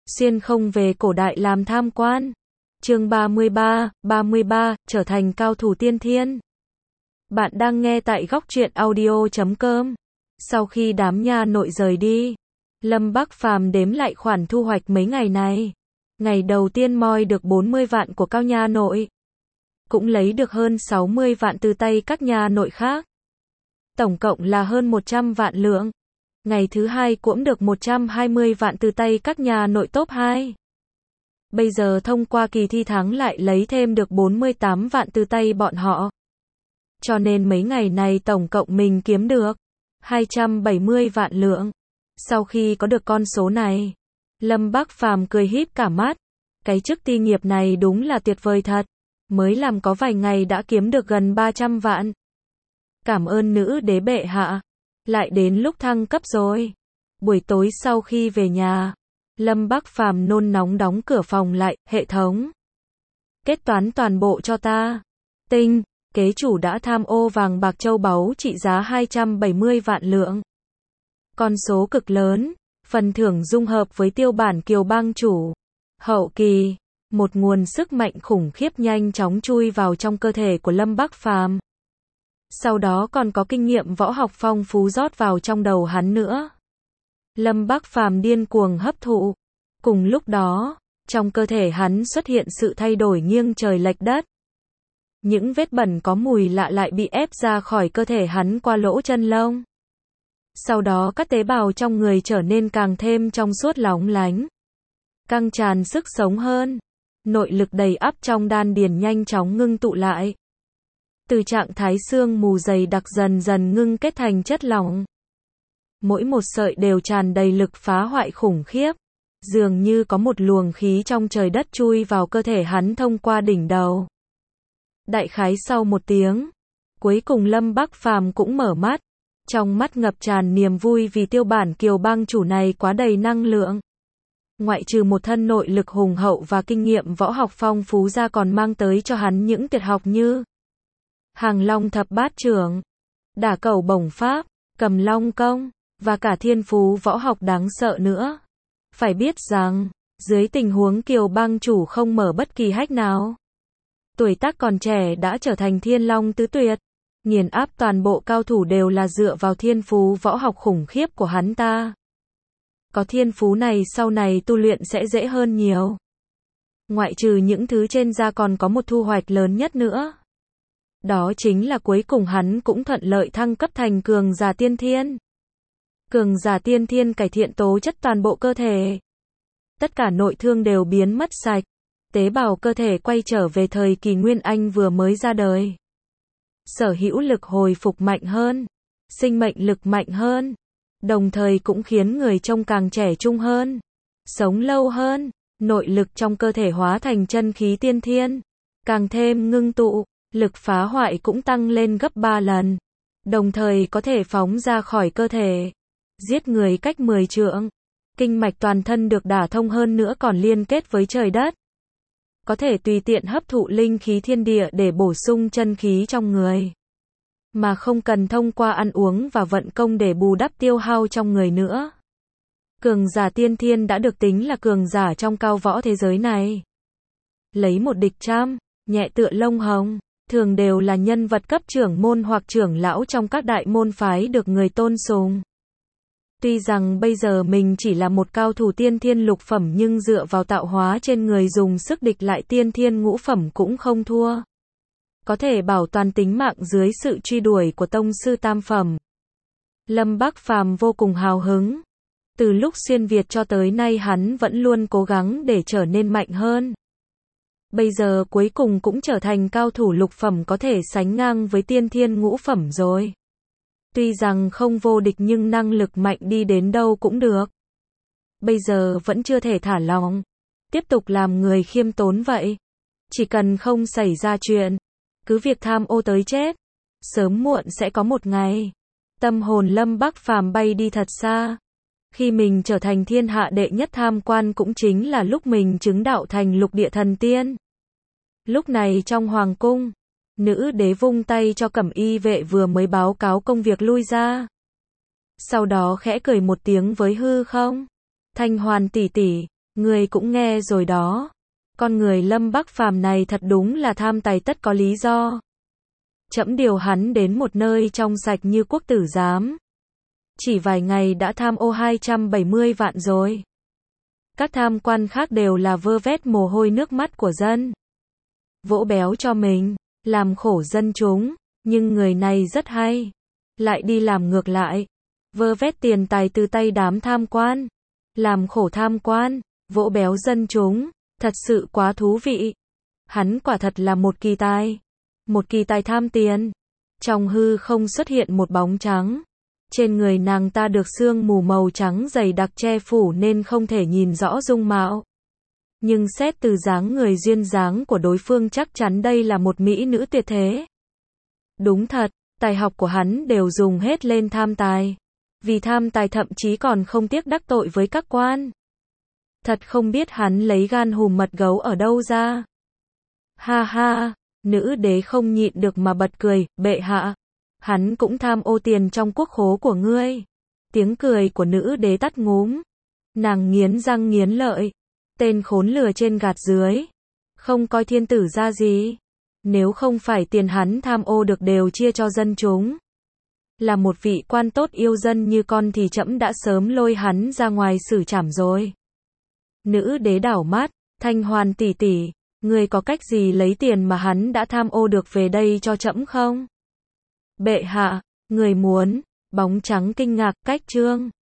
xuyên không về cổ đại làm tham quan. Chương 33, trở thành cao thủ tiên thiên. Bạn đang nghe tại góc truyện audio.com. Sau khi đám nha nội rời đi, Lâm Bắc Phàm đếm lại khoản thu hoạch mấy ngày này. Ngày đầu tiên moi được 40 vạn của cao nha nội, cũng lấy được hơn 60 vạn từ tay các nha nội khác. Tổng cộng là hơn 100 vạn lượng. Ngày thứ hai cũng được 120 vạn từ tay các nhà nội top 2. Bây giờ thông qua kỳ thi thắng lại lấy thêm được 48 vạn từ tay bọn họ. Cho nên mấy ngày này tổng cộng mình kiếm được 270 vạn lượng. Sau khi có được con số này, Lâm Bắc Phàm cười híp cả mắt. Cái chức ti nghiệp này đúng là tuyệt vời thật. Mới làm có vài ngày đã kiếm được gần 300 vạn. Cảm ơn nữ đế bệ hạ. Lại đến lúc thăng cấp rồi. Buổi tối sau khi về nhà, Lâm Bắc Phàm nôn nóng đóng cửa phòng lại. Hệ thống, kết toán toàn bộ cho ta. Tinh, kế chủ đã tham ô vàng bạc châu báu trị giá 270 vạn lượng. Con số cực lớn, phần thưởng dung hợp với tiêu bản kiều bang chủ. Hậu kỳ, một nguồn sức mạnh khủng khiếp nhanh chóng chui vào trong cơ thể của Lâm Bắc Phàm. Sau đó còn có kinh nghiệm võ học phong phú rót vào trong đầu hắn nữa. Lâm Bắc Phàm điên cuồng hấp thụ. Cùng lúc đó, trong cơ thể hắn xuất hiện sự thay đổi nghiêng trời lệch đất. Những vết bẩn có mùi lạ lại bị ép ra khỏi cơ thể hắn qua lỗ chân lông. Sau đó các tế bào trong người trở nên càng thêm trong suốt lóng lánh, căng tràn sức sống hơn. Nội lực đầy ắp trong đan điền nhanh chóng ngưng tụ lại. Từ trạng thái xương mù dày đặc dần dần ngưng kết thành chất lỏng. Mỗi một sợi đều tràn đầy lực phá hoại khủng khiếp. Dường như có một luồng khí trong trời đất chui vào cơ thể hắn thông qua đỉnh đầu. Đại khái sau một tiếng, cuối cùng Lâm Bắc Phàm cũng mở mắt. Trong mắt ngập tràn niềm vui vì tiêu bản kiều bang chủ này quá đầy năng lượng. Ngoại trừ một thân nội lực hùng hậu và kinh nghiệm võ học phong phú ra còn mang tới cho hắn những tuyệt học như Hàng Long thập bát trưởng, Đả Cẩu bổng pháp, Cầm Long công, và cả thiên phú võ học đáng sợ nữa. Phải biết rằng, dưới tình huống kiều bang chủ không mở bất kỳ hách nào, tuổi tác còn trẻ đã trở thành thiên long tứ tuyệt, nghiền áp toàn bộ cao thủ đều là dựa vào thiên phú võ học khủng khiếp của hắn ta. Có thiên phú này sau này tu luyện sẽ dễ hơn nhiều. Ngoại trừ những thứ trên ra còn có một thu hoạch lớn nhất nữa. Đó chính là cuối cùng hắn cũng thuận lợi thăng cấp thành cường giả tiên thiên. Cường giả tiên thiên cải thiện tố chất toàn bộ cơ thể. Tất cả nội thương đều biến mất sạch. Tế bào cơ thể quay trở về thời kỳ Nguyên Anh vừa mới ra đời. Sở hữu lực hồi phục mạnh hơn. Sinh mệnh lực mạnh hơn. Đồng thời cũng khiến người trông càng trẻ trung hơn. Sống lâu hơn. Nội lực trong cơ thể hóa thành chân khí tiên thiên. Càng thêm ngưng tụ. Lực phá hoại cũng tăng lên gấp 3 lần. Đồng thời có thể phóng ra khỏi cơ thể. Giết người cách 10 trượng. Kinh mạch toàn thân được đả thông hơn nữa còn liên kết với trời đất. Có thể tùy tiện hấp thụ linh khí thiên địa để bổ sung chân khí trong người. Mà không cần thông qua ăn uống và vận công để bù đắp tiêu hao trong người nữa. Cường giả tiên thiên đã được tính là cường giả trong cao võ thế giới này. Lấy một địch trăm, nhẹ tựa lông hồng. Thường đều là nhân vật cấp trưởng môn hoặc trưởng lão trong các đại môn phái được người tôn sùng. Tuy rằng bây giờ mình chỉ là một cao thủ tiên thiên lục phẩm nhưng dựa vào tạo hóa trên người dùng sức địch lại tiên thiên ngũ phẩm cũng không thua. Có thể bảo toàn tính mạng dưới sự truy đuổi của tông sư tam phẩm. Lâm Bắc Phàm vô cùng hào hứng. Từ lúc xuyên Việt cho tới nay hắn vẫn luôn cố gắng để trở nên mạnh hơn. Bây giờ cuối cùng cũng trở thành cao thủ lục phẩm có thể sánh ngang với tiên thiên ngũ phẩm rồi. Tuy rằng không vô địch nhưng năng lực mạnh đi đến đâu cũng được. Bây giờ vẫn chưa thể thả lỏng. Tiếp tục làm người khiêm tốn vậy. Chỉ cần không xảy ra chuyện. Cứ việc tham ô tới chết. Sớm muộn sẽ có một ngày. Tâm hồn Lâm Bắc Phàm bay đi thật xa. Khi mình trở thành thiên hạ đệ nhất tham quan cũng chính là lúc mình chứng đạo thành lục địa thần tiên. Lúc này trong hoàng cung, nữ đế vung tay cho cẩm y vệ vừa mới báo cáo công việc lui ra. Sau đó khẽ cười một tiếng với hư không. Thanh Hoàn tỷ tỷ, Ngươi cũng nghe rồi đó. Con người Lâm Bắc Phàm này thật đúng là tham tài tất có lý do. Trẫm điều hắn đến một nơi trong sạch như quốc tử giám. Chỉ vài ngày đã tham ô 270 vạn rồi. Các tham quan khác đều là vơ vét mồ hôi nước mắt của dân. Vỗ béo cho mình, làm khổ dân chúng, nhưng người này rất hay. Lại đi làm ngược lại. Vơ vét tiền tài từ tay đám tham quan. Làm khổ tham quan, vỗ béo dân chúng, thật sự quá thú vị. Hắn quả thật là một kỳ tài. Một kỳ tài tham tiền. Trong hư không xuất hiện một bóng trắng. Trên người nàng ta được sương mù màu trắng dày đặc che phủ nên không thể nhìn rõ dung mạo. Nhưng xét từ dáng người duyên dáng của đối phương chắc chắn đây là một mỹ nữ tuyệt thế. Đúng thật, tài học của hắn đều dùng hết lên tham tài. Vì tham tài thậm chí còn không tiếc đắc tội với các quan. Thật không biết hắn lấy gan hùm mật gấu ở đâu ra. Ha ha, nữ đế không nhịn được mà bật cười, bệ hạ. Hắn cũng tham ô tiền trong quốc khố của ngươi. Tiếng cười của nữ đế tắt ngúm. Nàng nghiến răng nghiến lợi. Tên khốn lừa trên gạt dưới. Không coi thiên tử ra gì. Nếu không phải tiền hắn tham ô được đều chia cho dân chúng. Là một vị quan tốt yêu dân như con thì trẫm đã sớm lôi hắn ra ngoài xử trảm rồi. Nữ đế đảo mắt, Thanh Hoàn tỷ tỷ, ngươi có cách gì lấy tiền mà hắn đã tham ô được về đây cho trẫm không? Bệ hạ, người muốn, bóng trắng kinh ngạc, cách trương.